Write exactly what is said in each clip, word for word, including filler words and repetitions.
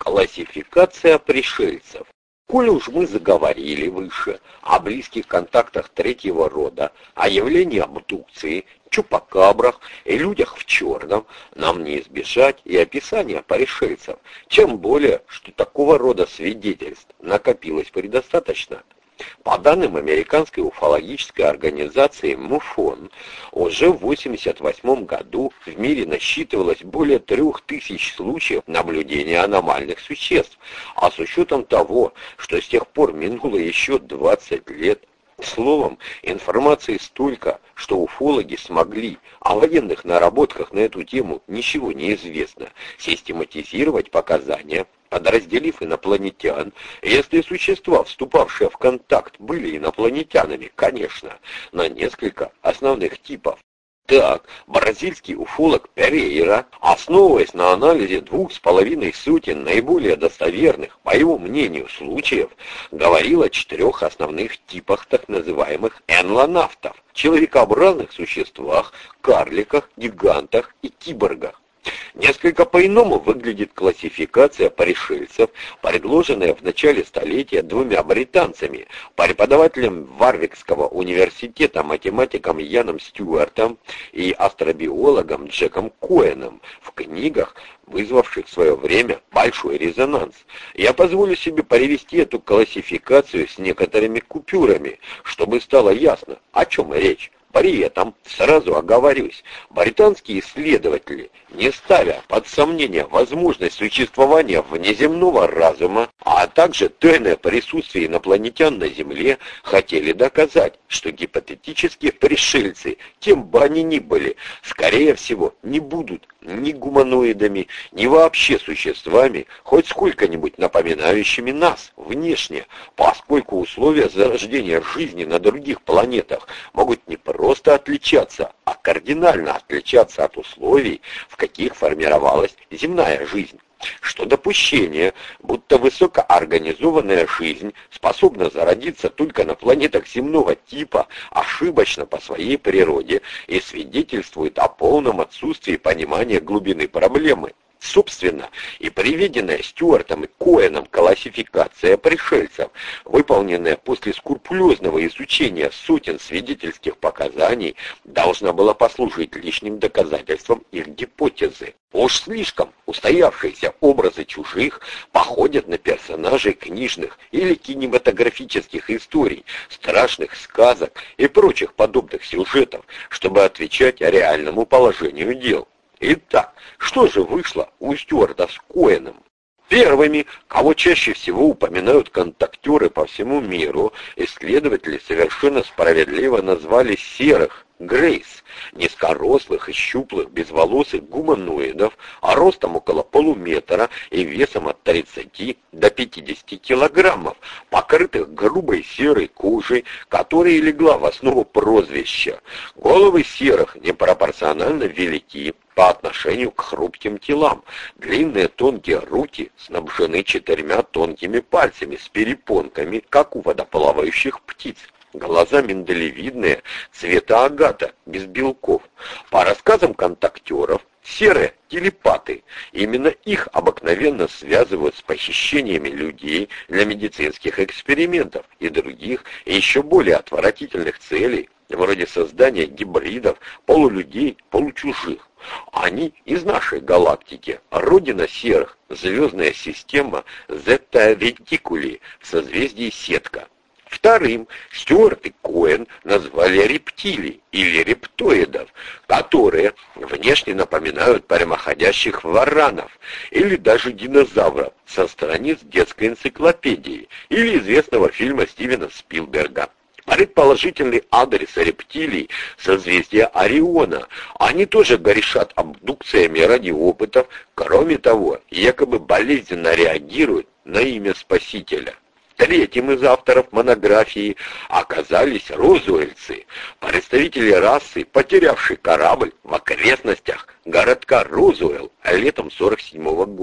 Классификация пришельцев. Коль уж мы заговорили выше о близких контактах третьего рода, о явлении абдукции, чупакабрах и людях в черном, нам не избежать и описания пришельцев, чем более, что такого рода свидетельств накопилось предостаточно. По данным американской уфологической организации МУФОН, уже в восемьдесят восьмом году в мире насчитывалось более трех тысяч случаев наблюдения аномальных существ, а с учетом того, что с тех пор минуло еще двадцать лет, словом, информации столько, что уфологи смогли, о военных наработках на эту тему ничего не известно, систематизировать показания, подразделив инопланетян, если существа, вступавшие в контакт, были инопланетянами, конечно, на несколько основных типов. Так, бразильский уфолог Перейра, основываясь на анализе двух с половиной сотен наиболее достоверных, по его мнению, случаев, говорил о четырех основных типах так называемых энлонавтов, человекообразных существах, карликах, гигантах и киборгах. Несколько по-иному выглядит классификация пришельцев, предложенная в начале столетия двумя британцами, преподавателем Варвикского университета математиком Яном Стюартом и астробиологом Джеком Коэном в книгах, вызвавших в свое время большой резонанс. Я позволю себе привести эту классификацию с некоторыми купюрами, чтобы стало ясно, о чем речь. При этом, сразу оговорюсь, британские исследователи, не ставя под сомнение возможность существования внеземного разума, а также тайное присутствие инопланетян на Земле, хотели доказать, что гипотетические пришельцы, кем бы они ни были, скорее всего, не будут ни гуманоидами, ни вообще существами, хоть сколько-нибудь напоминающими нас внешне, поскольку условия зарождения жизни на других планетах могут не просто отличаться, а кардинально отличаться от условий, в каких формировалась земная жизнь. Что допущение, будто высокоорганизованная жизнь способна зародиться только на планетах земного типа, ошибочно по своей природе и свидетельствует о полном отсутствии понимания глубины проблемы. Собственно, и приведенная Стюартом и Коэном классификация пришельцев, выполненная после скрупулезного изучения сотен свидетельских показаний, должна была послужить лишним доказательством их гипотезы. Уж слишком устоявшиеся образы чужих походят на персонажей книжных или кинематографических историй, страшных сказок и прочих подобных сюжетов, чтобы отвечать о реальному положению дел. Итак, что же вышло у Стюарта с Коэном? Первыми, кого чаще всего упоминают контактеры по всему миру, исследователи совершенно справедливо назвали серых, грейс, низкорослых и щуплых безволосых гуманоидов, а ростом около полуметра и весом от тридцати до пятидесяти килограммов, покрытых грубой серой кожей, которая легла в основу прозвища. Головы серых непропорционально велики по отношению к хрупким телам. Длинные тонкие руки снабжены четырьмя тонкими пальцами с перепонками, как у водоплавающих птиц. Глаза миндалевидные, цвета агата, без белков. По рассказам контактеров, серые телепаты. Именно их обыкновенно связывают с похищениями людей для медицинских экспериментов и других, и еще более отвратительных целей, вроде создания гибридов, полулюдей, получужих. Они из нашей галактики, родина серых, звездная система Зетта Ретикули в созвездии Сетка. Вторым Стюарт и Коэн назвали рептилий или рептоидов, которые внешне напоминают прямоходящих варанов или даже динозавров со страниц детской энциклопедии или известного фильма Стивена Спилберга. Предположительный адрес рептилий — созвездие Ориона. Они тоже грешат абдукциями ради опытов, кроме того, якобы болезненно реагируют на имя Спасителя. Третьим из авторов монографии оказались розуэльцы, представители расы, потерявшей корабль в окрестностях городка Розуэлл летом сорок седьмого года.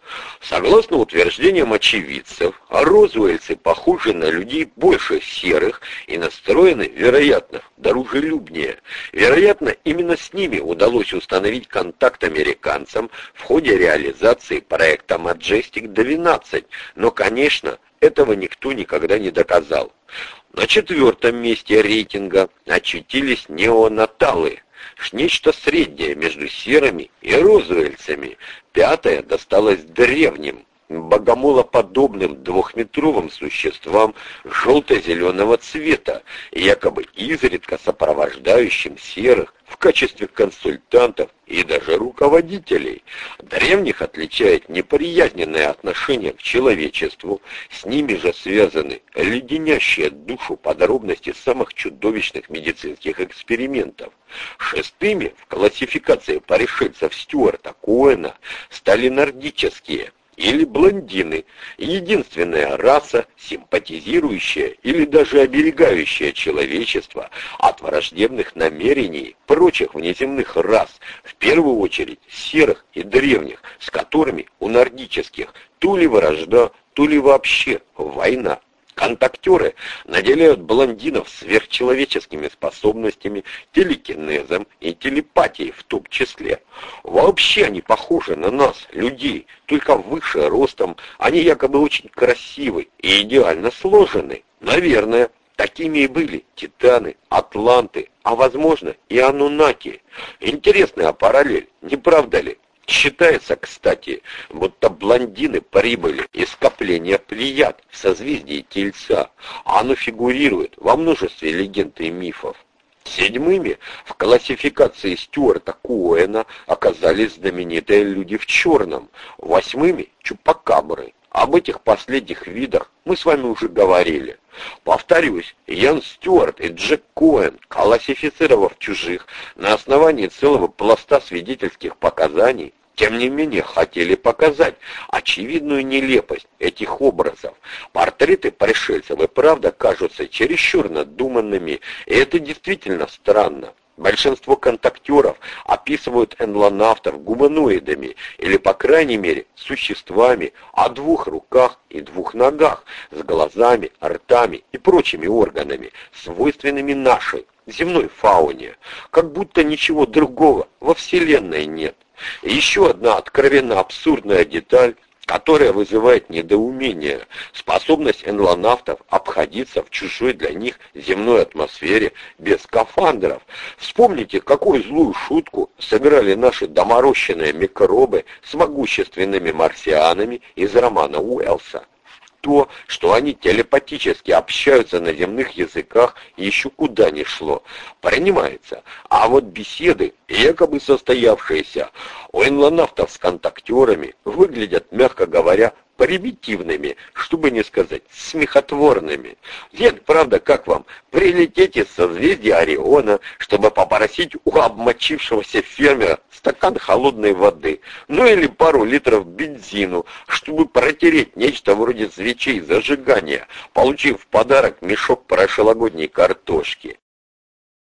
Согласно утверждениям очевидцев, розуэльцы похожи на людей больше серых и настроены, вероятно, дружелюбнее. Вероятно, именно с ними удалось установить контакт американцам в ходе реализации проекта Majestic двенадцать, но, конечно, этого никто никогда не доказал. На четвертом месте рейтинга очутились неонаталы. Нечто среднее между серыми и розуэльцами. Пятое досталось древним, богомолоподобным двухметровым существам желто-зеленого цвета, якобы изредка сопровождающим серых в качестве консультантов и даже руководителей. Древних отличает неприязненное отношение к человечеству, с ними же связаны леденящие душу подробности самых чудовищных медицинских экспериментов. Шестыми в классификации пришельцев Стюарта Коэна стали нордические или блондины, единственная раса, симпатизирующая или даже оберегающая человечество от враждебных намерений прочих внеземных рас, в первую очередь серых и древних, с которыми у нордических то ли вражда, то ли вообще война. Контактеры наделяют блондинов сверхчеловеческими способностями, телекинезом и телепатией в том числе. Вообще они похожи на нас, людей, только выше ростом, они якобы очень красивы и идеально сложены. Наверное, такими и были титаны, атланты, а возможно и ануннаки. Интересная параллель, не правда ли? Считается, кстати, будто блондины прибыли из скопления Плеяд в созвездии Тельца, а оно фигурирует во множестве легенд и мифов. Седьмыми в классификации Стюарта Коэна оказались знаменитые люди в черном, восьмыми — чупакабры. Об этих последних видах мы с вами уже говорили. Повторюсь, Ян Стюарт и Джек Коэн, классифицировав чужих на основании целого пласта свидетельских показаний, тем не менее хотели показать очевидную нелепость этих образов. Портреты пришельцев и правда кажутся чересчур надуманными, и это действительно странно. Большинство контактеров описывают энлонавтов гуманоидами или, по крайней мере, существами о двух руках и двух ногах, с глазами, ртами и прочими органами, свойственными нашей земной фауне, как будто ничего другого во Вселенной нет. И еще одна откровенно абсурдная деталь, которая вызывает недоумение: способность энлонавтов обходиться в чужой для них земной атмосфере без скафандров. Вспомните, какую злую шутку сыграли наши доморощенные микробы с могущественными марсианами из романа Уэллса. То, что они телепатически общаются на земных языках, еще куда ни шло, принимается. А вот беседы, якобы состоявшиеся у энлонавтов с контактерами, выглядят, мягко говоря, примитивными, чтобы не сказать смехотворными. Нет, правда, как вам прилететь из созвездия Ориона, чтобы попросить у обмочившегося фермера стакан холодной воды, ну или пару литров бензину, чтобы протереть нечто вроде свечей зажигания, получив в подарок мешок прошлогодней картошки?